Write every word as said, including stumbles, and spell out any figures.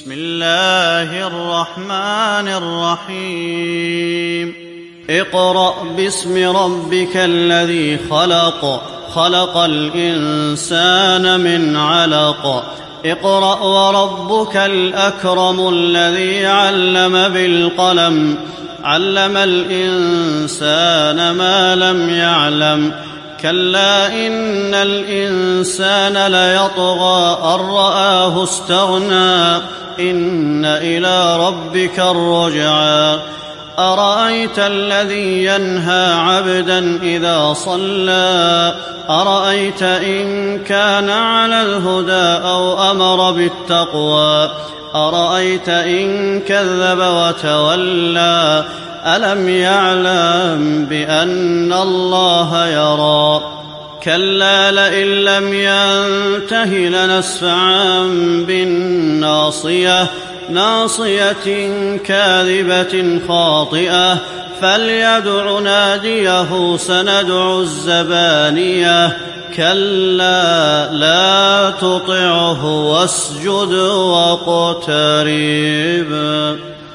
بسم الله الرحمن الرحيم اقرأ باسم ربك الذي خلق خلق الإنسان من علق اقرأ وربك الأكرم الذي علم بالقلم علم الإنسان ما لم يعلم كلا إن الإنسان ليطغى أن رآه استغنى إن إلى ربك الرجعى أرأيت الذي ينهى عبدا إذا صلى أرأيت إن كان على الهدى أو أمر بالتقوى أرأيت إن كذب وتولى ألم يعلم بأن الله يرى كلا لئن لم ينته لنسفعا بالناصية ناصية كاذبة خاطئة فليدع ناديه سندع الزبانية كلا لا تطعه واسجد واقترب.